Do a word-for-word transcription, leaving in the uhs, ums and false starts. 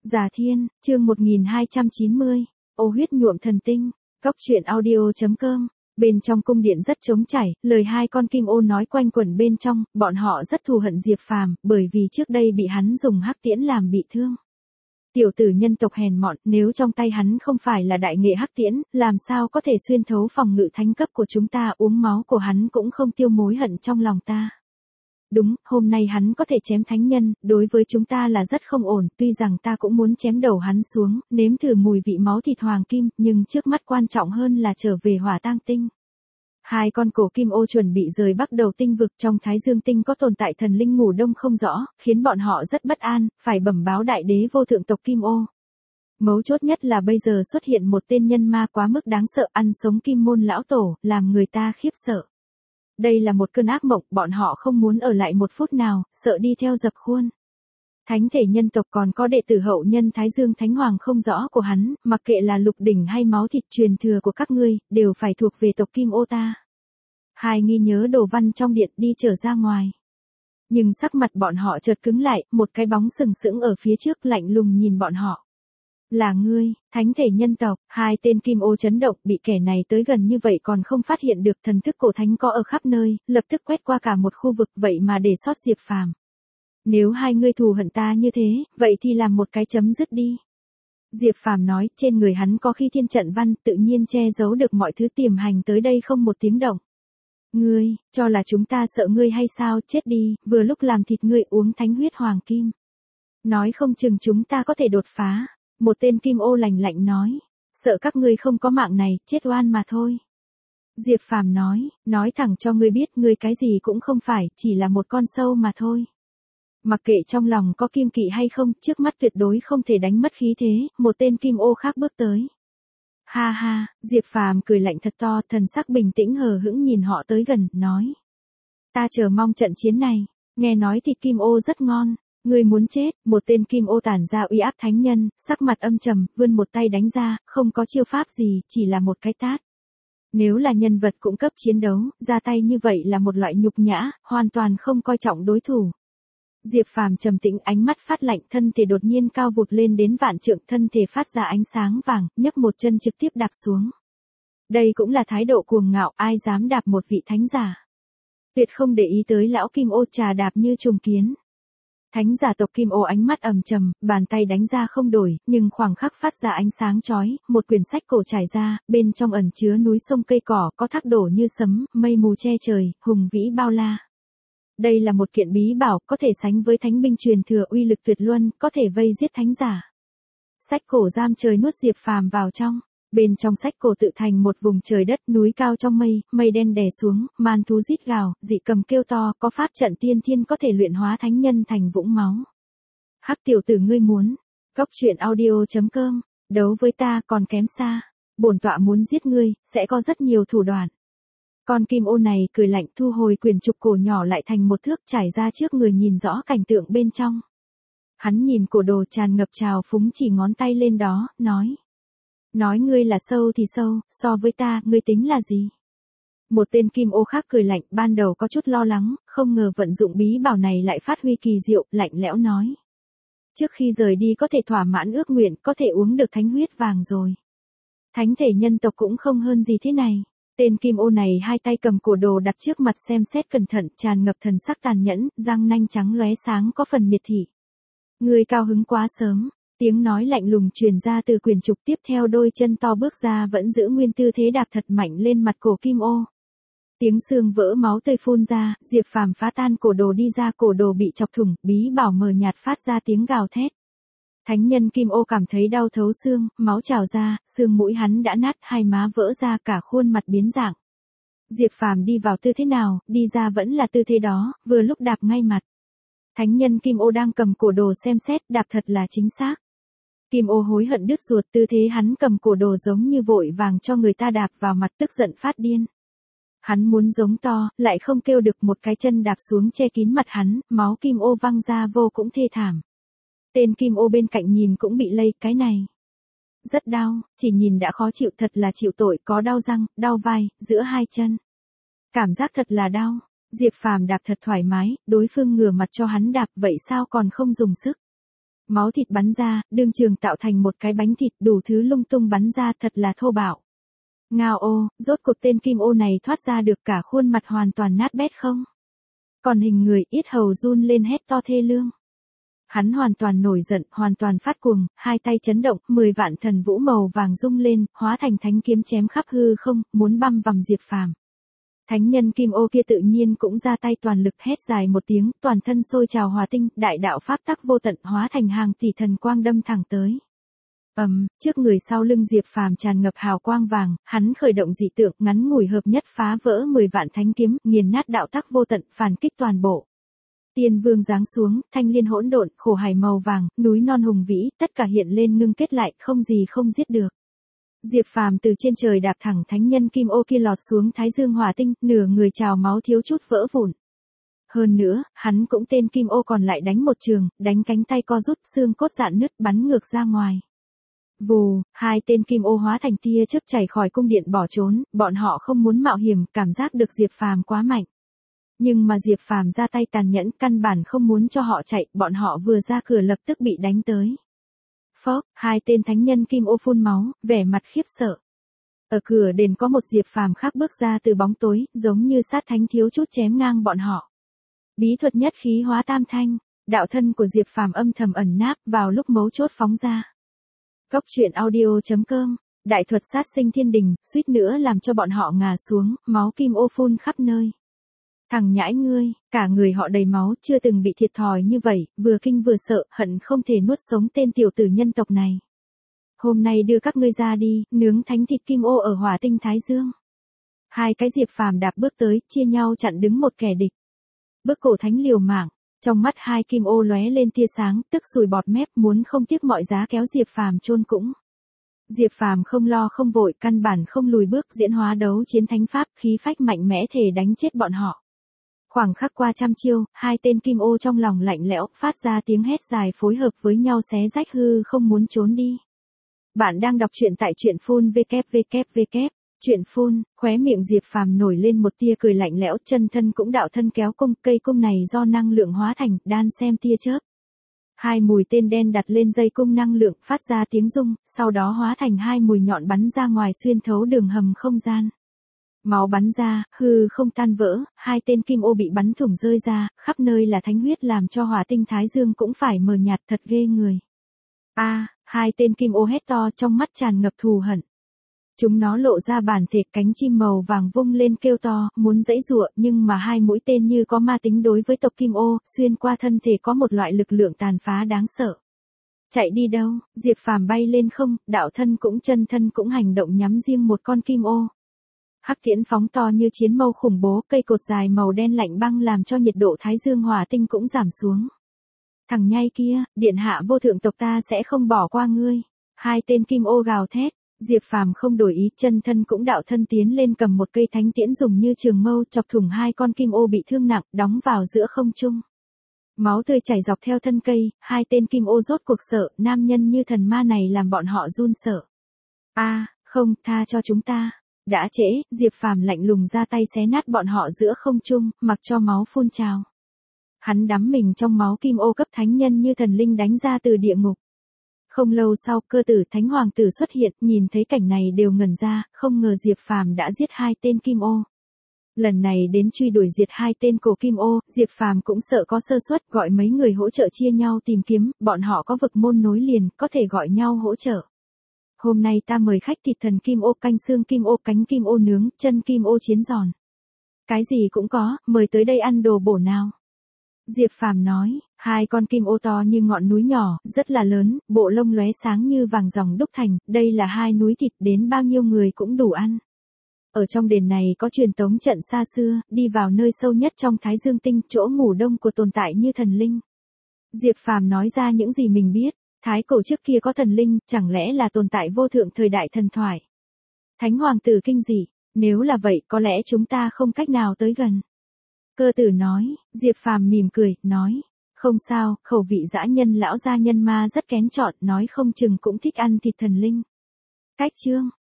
Già Thiên, chương một nghìn hai trăm chín mươi, ô huyết nhuộm thần tinh, cóc truyện audio.com. Bên trong cung điện rất trống trải, lời hai con kim ô nói quanh quẩn bên trong, bọn họ rất thù hận Diệp Phàm, bởi vì trước đây bị hắn dùng hắc tiễn làm bị thương. Tiểu tử nhân tộc hèn mọn, nếu trong tay hắn không phải là đại nghệ hắc tiễn, làm sao có thể xuyên thấu phòng ngự thánh cấp của chúng ta, uống máu của hắn cũng không tiêu mối hận trong lòng ta. Đúng, hôm nay hắn có thể chém thánh nhân, đối với chúng ta là rất không ổn, tuy rằng ta cũng muốn chém đầu hắn xuống, nếm thử mùi vị máu thịt hoàng kim, nhưng trước mắt quan trọng hơn là trở về hỏa tang tinh. Hai con cổ kim ô chuẩn bị rời bắt đầu tinh vực, trong Thái Dương tinh có tồn tại thần linh ngủ đông không rõ, khiến bọn họ rất bất an, phải bẩm báo đại đế vô thượng tộc kim ô. Mấu chốt nhất là bây giờ xuất hiện một tên nhân ma quá mức đáng sợ, ăn sống kim môn lão tổ, làm người ta khiếp sợ. Đây là một cơn ác mộng, bọn họ không muốn ở lại một phút nào, sợ đi theo dập khuôn. Thánh thể nhân tộc còn có đệ tử hậu nhân Thái Dương Thánh Hoàng không rõ của hắn, mặc kệ là lục đỉnh hay máu thịt truyền thừa của các ngươi, đều phải thuộc về tộc kim ô ta. Hai nghi nhớ đồ văn trong điện đi trở ra ngoài. Nhưng sắc mặt bọn họ chợt cứng lại, một cái bóng sừng sững ở phía trước lạnh lùng nhìn bọn họ. Là ngươi, thánh thể nhân tộc, hai tên kim ô chấn động, bị kẻ này tới gần như vậy còn không phát hiện được thần thức cổ thánh có ở khắp nơi, lập tức quét qua cả một khu vực, vậy mà để sót Diệp Phàm. Nếu hai ngươi thù hận ta như thế, vậy thì làm một cái chấm dứt đi. Diệp Phàm nói, trên người hắn có khi thiên trận văn, tự nhiên che giấu được mọi thứ, tiềm hành tới đây không một tiếng động. Ngươi, cho là chúng ta sợ ngươi hay sao, chết đi, vừa lúc làm thịt ngươi uống thánh huyết hoàng kim. Nói không chừng chúng ta có thể đột phá. Một tên kim ô lạnh lạnh nói, sợ các ngươi không có mạng này, chết oan mà thôi. Diệp Phàm nói, nói thẳng cho ngươi biết, ngươi cái gì cũng không phải, chỉ là một con sâu mà thôi. Mặc kệ trong lòng có kiêng kỵ hay không, trước mắt tuyệt đối không thể đánh mất khí thế, một tên kim ô khác bước tới. Ha ha, Diệp Phàm cười lạnh thật to, thần sắc bình tĩnh hờ hững nhìn họ tới gần, nói. Ta chờ mong trận chiến này, nghe nói thịt kim ô rất ngon. Ngươi muốn chết, một tên kim ô tản ra uy áp thánh nhân, sắc mặt âm trầm, vươn một tay đánh ra, không có chiêu pháp gì, chỉ là một cái tát. Nếu là nhân vật cũng cấp chiến đấu, ra tay như vậy là một loại nhục nhã, hoàn toàn không coi trọng đối thủ. Diệp Phàm trầm tĩnh, ánh mắt phát lạnh, thân thể đột nhiên cao vụt lên đến vạn trượng, thân thể phát ra ánh sáng vàng, nhấc một chân trực tiếp đạp xuống. Đây cũng là thái độ cuồng ngạo, ai dám đạp một vị thánh giả. Tuyệt không để ý tới lão kim ô trà đạp như trùng kiến. Thánh giả tộc kim ô ánh mắt ầm trầm, bàn tay đánh ra không đổi, nhưng khoảng khắc phát ra ánh sáng chói, một quyển sách cổ trải ra, bên trong ẩn chứa núi sông cây cỏ, có thác đổ như sấm, mây mù che trời, hùng vĩ bao la. Đây là một kiện bí bảo, có thể sánh với thánh binh truyền thừa, uy lực tuyệt luân, có thể vây giết thánh giả. Sách cổ giam trời nuốt Diệp Phàm vào trong. Bên trong sách cổ tự thành một vùng trời đất, núi cao trong mây, mây đen đè xuống, man thú rít gào, dị cầm kêu to, có pháp trận tiên thiên có thể luyện hóa thánh nhân thành vũng máu. Hắc tiểu tử ngươi muốn, cóc truyện audio.com, đấu với ta còn kém xa, bổn tọa muốn giết ngươi, sẽ có rất nhiều thủ đoạn. Con kim ô này cười lạnh, thu hồi quyền trục cổ nhỏ lại thành một thước, trải ra trước người nhìn rõ cảnh tượng bên trong. Hắn nhìn cổ đồ tràn ngập trào phúng, chỉ ngón tay lên đó, nói. Nói ngươi là sâu thì sâu, so với ta, ngươi tính là gì? Một tên kim ô khác cười lạnh, ban đầu có chút lo lắng, không ngờ vận dụng bí bảo này lại phát huy kỳ diệu, lạnh lẽo nói. Trước khi rời đi có thể thỏa mãn ước nguyện, có thể uống được thánh huyết vàng rồi. Thánh thể nhân tộc cũng không hơn gì thế này. Tên kim ô này hai tay cầm cổ đồ đặt trước mặt xem xét cẩn thận, tràn ngập thần sắc tàn nhẫn, răng nanh trắng lóe sáng có phần miệt thị. Ngươi cao hứng quá sớm. Tiếng nói lạnh lùng truyền ra từ quyền trục, tiếp theo đôi chân to bước ra vẫn giữ nguyên tư thế đạp thật mạnh lên mặt cổ kim ô. Tiếng xương vỡ máu tươi phun ra, Diệp Phàm phá tan cổ đồ đi ra, cổ đồ bị chọc thủng, bí bảo mờ nhạt phát ra tiếng gào thét. Thánh nhân kim ô cảm thấy đau thấu xương, máu trào ra, xương mũi hắn đã nát, hai má vỡ ra, cả khuôn mặt biến dạng. Diệp Phàm đi vào tư thế nào, đi ra vẫn là tư thế đó, vừa lúc đạp ngay mặt. Thánh nhân kim ô đang cầm cổ đồ xem xét, đạp thật là chính xác. Kim ô hối hận đứt ruột, tư thế hắn cầm cổ đồ giống như vội vàng cho người ta đạp vào mặt, tức giận phát điên. Hắn muốn giống to, lại không kêu được, một cái chân đạp xuống che kín mặt hắn, máu kim ô văng ra vô cũng thê thảm. Tên kim ô bên cạnh nhìn cũng bị lây, cái này. Rất đau, chỉ nhìn đã khó chịu, thật là chịu tội, có đau răng, đau vai, giữa hai chân. Cảm giác thật là đau. Diệp Phàm đạp thật thoải mái, đối phương ngửa mặt cho hắn đạp, vậy sao còn không dùng sức. Máu thịt bắn ra, đương trường tạo thành một cái bánh thịt, đủ thứ lung tung bắn ra, thật là thô bạo. Ngao ô, rốt cuộc tên kim ô này thoát ra được, cả khuôn mặt hoàn toàn nát bét không? Còn hình người, yết hầu run lên hét to thê lương. Hắn hoàn toàn nổi giận, hoàn toàn phát cuồng, hai tay chấn động, mười vạn thần vũ màu vàng rung lên, hóa thành thánh kiếm chém khắp hư không, muốn băm vằm Diệp Phàm. Thánh nhân kim ô kia tự nhiên cũng ra tay toàn lực, hét dài một tiếng, toàn thân sôi trào hỏa tinh, đại đạo pháp tắc vô tận hóa thành hàng tỷ thần quang đâm thẳng tới. Ầm, um, trước người sau lưng Diệp Phàm tràn ngập hào quang vàng, hắn khởi động dị tượng, ngắn ngủi hợp nhất phá vỡ mười vạn thánh kiếm, nghiền nát đạo tắc vô tận, phản kích toàn bộ. Tiên vương giáng xuống, thanh liên hỗn độn, khổ hải màu vàng, núi non hùng vĩ, tất cả hiện lên ngưng kết lại, không gì không giết được. Diệp Phàm từ trên trời đạp thẳng thánh nhân kim ô kia lọt xuống thái dương hỏa tinh, nửa người trào máu thiếu chút vỡ vụn. Hơn nữa, hắn cũng tên kim ô còn lại đánh một trường, đánh cánh tay co rút, xương cốt dạn nứt bắn ngược ra ngoài. Vù, hai tên kim ô hóa thành tia chớp chảy khỏi cung điện bỏ trốn, bọn họ không muốn mạo hiểm, cảm giác được Diệp Phàm quá mạnh. Nhưng mà Diệp Phàm ra tay tàn nhẫn, căn bản không muốn cho họ chạy, bọn họ vừa ra cửa lập tức bị đánh tới. Phốc, hai tên thánh nhân kim ô phun máu, vẻ mặt khiếp sợ. Ở cửa đền có một Diệp Phàm khác bước ra từ bóng tối, giống như sát thánh thiếu chút chém ngang bọn họ. Bí thuật nhất khí hóa tam thanh, đạo thân của Diệp Phàm âm thầm ẩn náp, vào lúc mấu chốt phóng ra. Góc truyện audio chấm com, đại thuật sát sinh thiên đình, suýt nữa làm cho bọn họ ngã xuống, máu kim ô phun khắp nơi. Thằng nhãi ngươi, cả người họ đầy máu, chưa từng bị thiệt thòi như vậy, vừa kinh vừa sợ, hận không thể nuốt sống tên tiểu tử nhân tộc này. Hôm nay đưa các ngươi ra đi, nướng thánh thịt kim ô ở hỏa tinh thái dương. Hai cái Diệp Phàm đạp bước tới, chia nhau chặn đứng một kẻ địch. Bước cổ thánh liều mạng, trong mắt hai kim ô lóe lên tia sáng, tức sùi bọt mép, muốn không tiếc mọi giá kéo Diệp Phàm chôn cũng. Diệp Phàm không lo không vội, căn bản không lùi bước, diễn hóa đấu chiến thánh pháp, khí phách mạnh mẽ thể đánh chết bọn họ. Khoảng khắc qua trăm chiêu, hai tên kim ô trong lòng lạnh lẽo, phát ra tiếng hét dài phối hợp với nhau xé rách hư không muốn trốn đi. Bạn đang đọc truyện tại truyện phun vê vê vê vê, truyện phun, khóe miệng Diệp Phàm nổi lên một tia cười lạnh lẽo, chân thân cũng đạo thân kéo cung, cây cung này do năng lượng hóa thành, đan xem tia chớp. Hai mũi tên đen đặt lên dây cung năng lượng, phát ra tiếng rung, sau đó hóa thành hai mũi nhọn bắn ra ngoài xuyên thấu đường hầm không gian. Máu bắn ra, hư không tan vỡ, hai tên kim ô bị bắn thủng rơi ra, khắp nơi là thánh huyết làm cho hỏa tinh thái dương cũng phải mờ nhạt, thật ghê người. A, à, hai tên kim ô hét to, trong mắt tràn ngập thù hận. Chúng nó lộ ra bản thể, cánh chim màu vàng vung lên kêu to, muốn giãy giụa, nhưng mà hai mũi tên như có ma tính đối với tộc kim ô, xuyên qua thân thể có một loại lực lượng tàn phá đáng sợ. Chạy đi đâu? Diệp Phàm bay lên không, đạo thân cũng chân thân cũng hành động nhắm riêng một con kim ô. Hắc tiễn phóng to như chiến mâu khủng bố, cây cột dài màu đen lạnh băng làm cho nhiệt độ thái dương hỏa tinh cũng giảm xuống. Thằng nhai kia, điện hạ vô thượng tộc ta sẽ không bỏ qua ngươi. Hai tên kim ô gào thét, Diệp Phàm không đổi ý, chân thân cũng đạo thân tiến lên cầm một cây thánh tiễn dùng như trường mâu chọc thủng hai con kim ô bị thương nặng, đóng vào giữa không trung. Máu tươi chảy dọc theo thân cây, hai tên kim ô rốt cuộc sợ, nam nhân như thần ma này làm bọn họ run sợ. A, à, không, tha cho chúng ta. Đã trễ, Diệp Phàm lạnh lùng ra tay xé nát bọn họ giữa không trung, mặc cho máu phun trào. Hắn đắm mình trong máu kim ô cấp thánh nhân như thần linh đánh ra từ địa ngục. Không lâu sau, cơ tử thánh hoàng tử xuất hiện, nhìn thấy cảnh này đều ngẩn ra, không ngờ Diệp Phàm đã giết hai tên kim ô. Lần này đến truy đuổi diệt hai tên cổ kim ô, Diệp Phàm cũng sợ có sơ suất, gọi mấy người hỗ trợ chia nhau tìm kiếm, bọn họ có vực môn nối liền, có thể gọi nhau hỗ trợ. Hôm nay ta mời khách thịt thần kim ô, canh xương kim ô, cánh kim ô nướng, chân kim ô chiến giòn. Cái gì cũng có, mời tới đây ăn đồ bổ nào. Diệp Phàm nói, hai con kim ô to như ngọn núi nhỏ, rất là lớn, bộ lông lóe sáng như vàng ròng đúc thành, đây là hai núi thịt, đến bao nhiêu người cũng đủ ăn. Ở trong đền này có truyền tống trận xa xưa, đi vào nơi sâu nhất trong Thái Dương Tinh, chỗ ngủ đông của tồn tại như thần linh. Diệp Phàm nói ra những gì mình biết. Thái cổ trước kia có thần linh, chẳng lẽ là tồn tại vô thượng thời đại thần thoại. Thánh hoàng tử kinh dị, nếu là vậy có lẽ chúng ta không cách nào tới gần. Cơ tử nói, Diệp Phàm mỉm cười, nói, không sao, khẩu vị dã nhân lão gia nhân ma rất kén chọn, nói không chừng cũng thích ăn thịt thần linh. Cách chương.